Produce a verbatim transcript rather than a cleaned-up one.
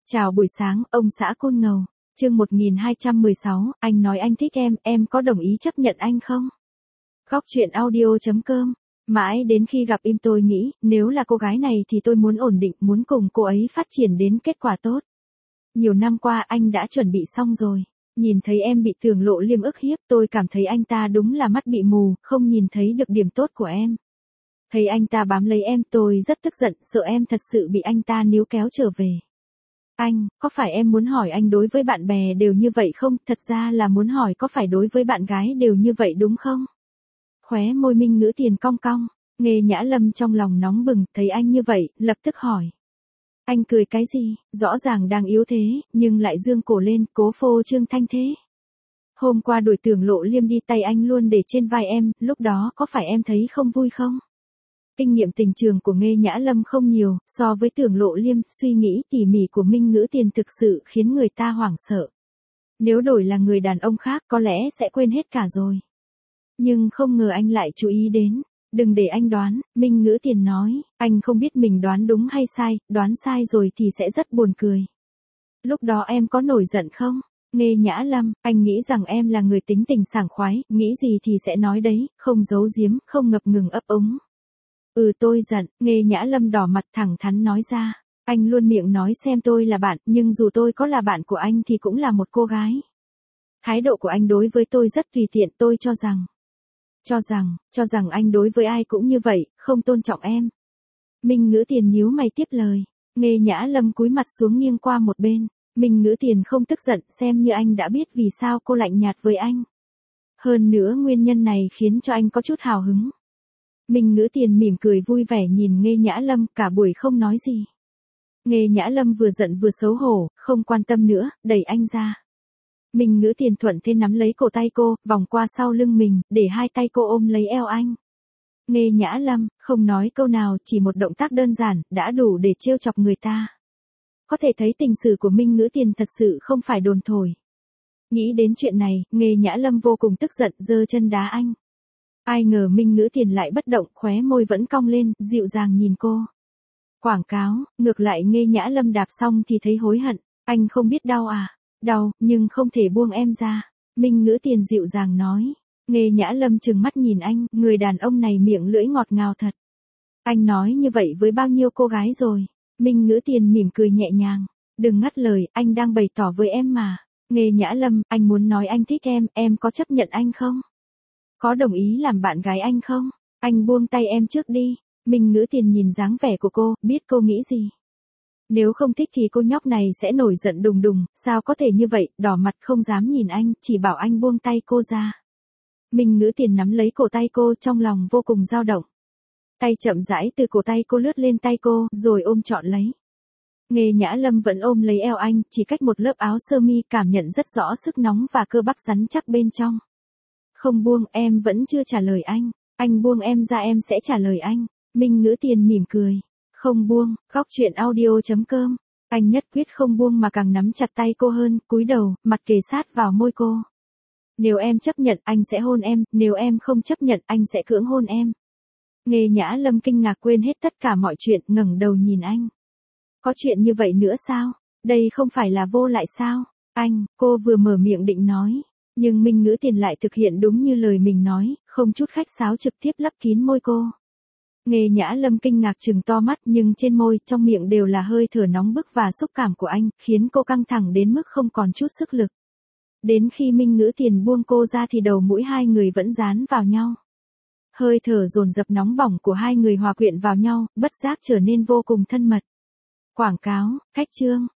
Chào buổi sáng, ông xã Côn Ngầu. Chương một nghìn hai trăm mười sáu, anh nói anh thích em, em có đồng ý chấp nhận anh không? Góc truyện audio chấm com. Mãi đến khi gặp em tôi nghĩ, nếu là cô gái này thì tôi muốn ổn định, muốn cùng cô ấy phát triển đến kết quả tốt. Nhiều năm qua anh đã chuẩn bị xong rồi. Nhìn thấy em bị Tưởng Lộ Liêm ức hiếp, tôi cảm thấy anh ta đúng là mắt bị mù, không nhìn thấy được điểm tốt của em. Thấy anh ta bám lấy em, tôi rất tức giận, sợ em thật sự bị anh ta níu kéo trở về. Anh, có phải em muốn hỏi anh đối với bạn bè đều như vậy không? Thật ra là muốn hỏi có phải đối với bạn gái đều như vậy đúng không? Khóe môi Minh Ngữ Tiền cong cong, Nghê Nhã Lâm trong lòng nóng bừng, thấy anh như vậy, lập tức hỏi. Anh cười cái gì, rõ ràng đang yếu thế, nhưng lại dương cổ lên, cố phô trương thanh thế. Hôm qua đuổi Tưởng Lộ Liêm đi tay anh luôn để trên vai em, lúc đó có phải em thấy không vui không? Kinh nghiệm tình trường của Nghê Nhã Lâm không nhiều, so với Tưởng Lộ Liêm, suy nghĩ tỉ mỉ của Minh Ngữ Tiền thực sự khiến người ta hoảng sợ. Nếu đổi là người đàn ông khác có lẽ sẽ quên hết cả rồi. Nhưng không ngờ anh lại chú ý đến. Đừng để anh đoán, Minh Ngữ Tiền nói, anh không biết mình đoán đúng hay sai, đoán sai rồi thì sẽ rất buồn cười. Lúc đó em có nổi giận không? Nghê Nhã Lâm, anh nghĩ rằng em là người tính tình sảng khoái, nghĩ gì thì sẽ nói đấy, không giấu giếm, không ngập ngừng ấp úng. Ừ tôi giận, Nghê Nhã Lâm đỏ mặt thẳng thắn nói ra. Anh luôn miệng nói xem tôi là bạn, nhưng dù tôi có là bạn của anh thì cũng là một cô gái. Thái độ của anh đối với tôi rất tùy tiện, tôi cho rằng. Cho rằng, cho rằng anh đối với ai cũng như vậy, không tôn trọng em. Minh Ngữ Tiền nhíu mày tiếp lời. Nghê Nhã Lâm cúi mặt xuống nghiêng qua một bên. Minh Ngữ Tiền không tức giận, xem như anh đã biết vì sao cô lạnh nhạt với anh. Hơn nữa nguyên nhân này khiến cho anh có chút hào hứng. Minh Ngữ Tiền mỉm cười vui vẻ nhìn Nghê Nhã Lâm, cả buổi không nói gì. Nghê Nhã Lâm vừa giận vừa xấu hổ, không quan tâm nữa, đẩy anh ra. Minh Ngữ Tiền thuận thế nắm lấy cổ tay cô, vòng qua sau lưng mình, để hai tay cô ôm lấy eo anh. Nghê Nhã Lâm, không nói câu nào, chỉ một động tác đơn giản, đã đủ để trêu chọc người ta. Có thể thấy tình sử của Minh Ngữ Tiền thật sự không phải đồn thổi. Nghĩ đến chuyện này, Nghê Nhã Lâm vô cùng tức giận, giơ chân đá anh. Ai ngờ Minh Ngữ Tiền lại bất động, khóe môi vẫn cong lên, dịu dàng nhìn cô. Quảng cáo, ngược lại Nghê Nhã Lâm đạp xong thì thấy hối hận, anh không biết đau à? Đau, nhưng không thể buông em ra. Minh Ngữ Tiền dịu dàng nói. Nghê Nhã Lâm trừng mắt nhìn anh, người đàn ông này miệng lưỡi ngọt ngào thật. Anh nói như vậy với bao nhiêu cô gái rồi? Minh Ngữ Tiền mỉm cười nhẹ nhàng. Đừng ngắt lời, anh đang bày tỏ với em mà. Nghê Nhã Lâm, anh muốn nói anh thích em, em có chấp nhận anh không? Có đồng ý làm bạn gái anh không? Anh buông tay em trước đi. Minh Ngữ Tiền nhìn dáng vẻ của cô, biết cô nghĩ gì. Nếu không thích thì cô nhóc này sẽ nổi giận đùng đùng, sao có thể như vậy, đỏ mặt không dám nhìn anh, chỉ bảo anh buông tay cô ra. Minh Ngữ Tiền nắm lấy cổ tay cô, trong lòng vô cùng dao động. Tay chậm rãi từ cổ tay cô lướt lên tay cô, rồi ôm trọn lấy. Nghê Nhã Lâm vẫn ôm lấy eo anh, chỉ cách một lớp áo sơ mi, cảm nhận rất rõ sức nóng và cơ bắp rắn chắc bên trong. Không buông, em vẫn chưa trả lời anh. Anh buông em ra em sẽ trả lời anh. Minh Ngữ Tiền mỉm cười. Không buông, góc truyện audio chấm com. Anh nhất quyết không buông mà càng nắm chặt tay cô hơn, cúi đầu, mặt kề sát vào môi cô. Nếu em chấp nhận, anh sẽ hôn em, nếu em không chấp nhận, anh sẽ cưỡng hôn em. Nghê Nhã Lâm kinh ngạc quên hết tất cả mọi chuyện, ngẩng đầu nhìn anh. Có chuyện như vậy nữa sao? Đây không phải là vô lại sao? Anh, cô vừa mở miệng định nói. Nhưng Minh Ngữ Tiền lại thực hiện đúng như lời mình nói, không chút khách sáo trực tiếp lấp kín môi cô. Nghê Nhã Lâm kinh ngạc trừng to mắt nhưng trên môi, trong miệng đều là hơi thở nóng bức và xúc cảm của anh, khiến cô căng thẳng đến mức không còn chút sức lực. Đến khi Minh Ngữ Tiền buông cô ra thì đầu mũi hai người vẫn dán vào nhau. Hơi thở dồn dập nóng bỏng của hai người hòa quyện vào nhau, bất giác trở nên vô cùng thân mật. Quảng cáo, khách chương.